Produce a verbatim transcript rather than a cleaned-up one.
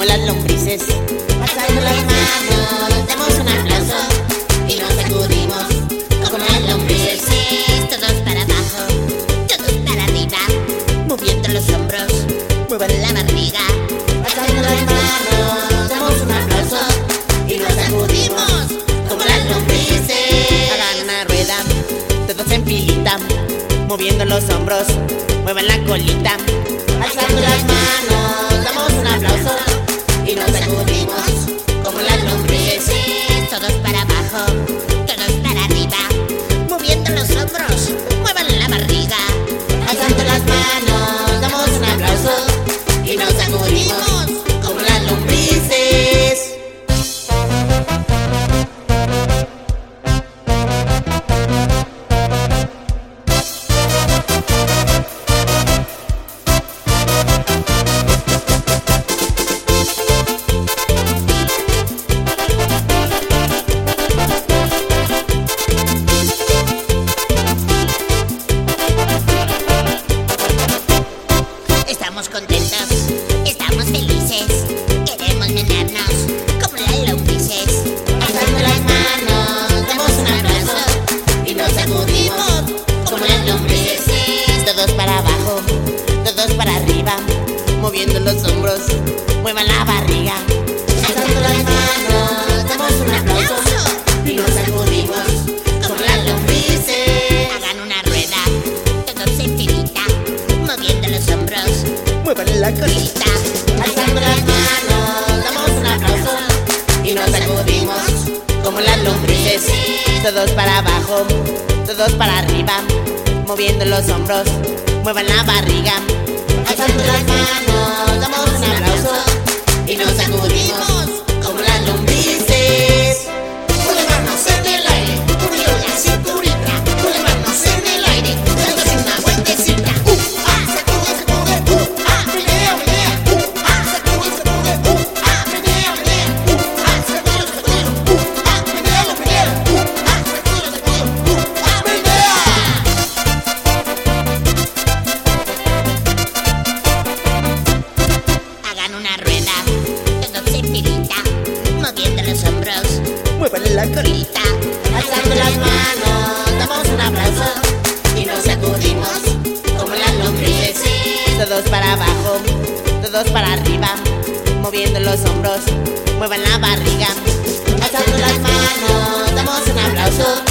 las lombrices. Alzando las manos, damos un aplauso y nos sacudimos como las lombrices. Todos para abajo, todos para arriba, moviendo los hombros, muevan la barriga. Alzando las manos, damos un aplauso y nos sacudimos como las lombrices. Hagan una rueda, todos en filita, moviendo los hombros, muevan la colita. Alzando las manos, damos un aplauso y nos sacudimos como las lombrices. Todos para abajo, todos para arriba, moviendo los hombros, muevan la barriga. Alzando las manos, damos un aplauso y nos sacudimos como las lombrices. Estamos contentos, estamos felices, queremos menearnos como las lombrices. Alzando las manos, damos un abrazo y nos sacudimos como las lombrices. Todos para abajo, todos para arriba, moviendo los hombros, muevan la barriga. Alzando las manos, damos un aplauso y nos sacudimos como las lombrices. Hagan una rueda, todos en filita, moviendo los hombros, Muevan la colita. colita. Alzando las manos, damos un aplauso y nos sacudimos Como las lombrices, todos para abajo, todos para arriba, moviendo los hombros, muevan la barriga. Alzando las manos, damos un aplauso y nos sacudimos como las lombrices. Con las manos en el aire, unido la cinturita, con las manos en el aire, dándose una vueltecita. Uh, ah, sacude, sacude, uh, ah, menea, menea, uh, ah, sacude, sacude, uh, ah, menea, menea, uh, ah, sacude, sacude, uh, ah, menea, menea, uh, ah, sacude, sacude, uh, ah, menea. Hagan una rueda, todos en filita, moviendo los hombros, Muevan la colita. colita. Alzando las manos, damos un aplauso y nos sacudimos como las lombrices. Todos para abajo, todos para arriba, moviendo los hombros, muevan la barriga. Alzando las manos, damos un aplauso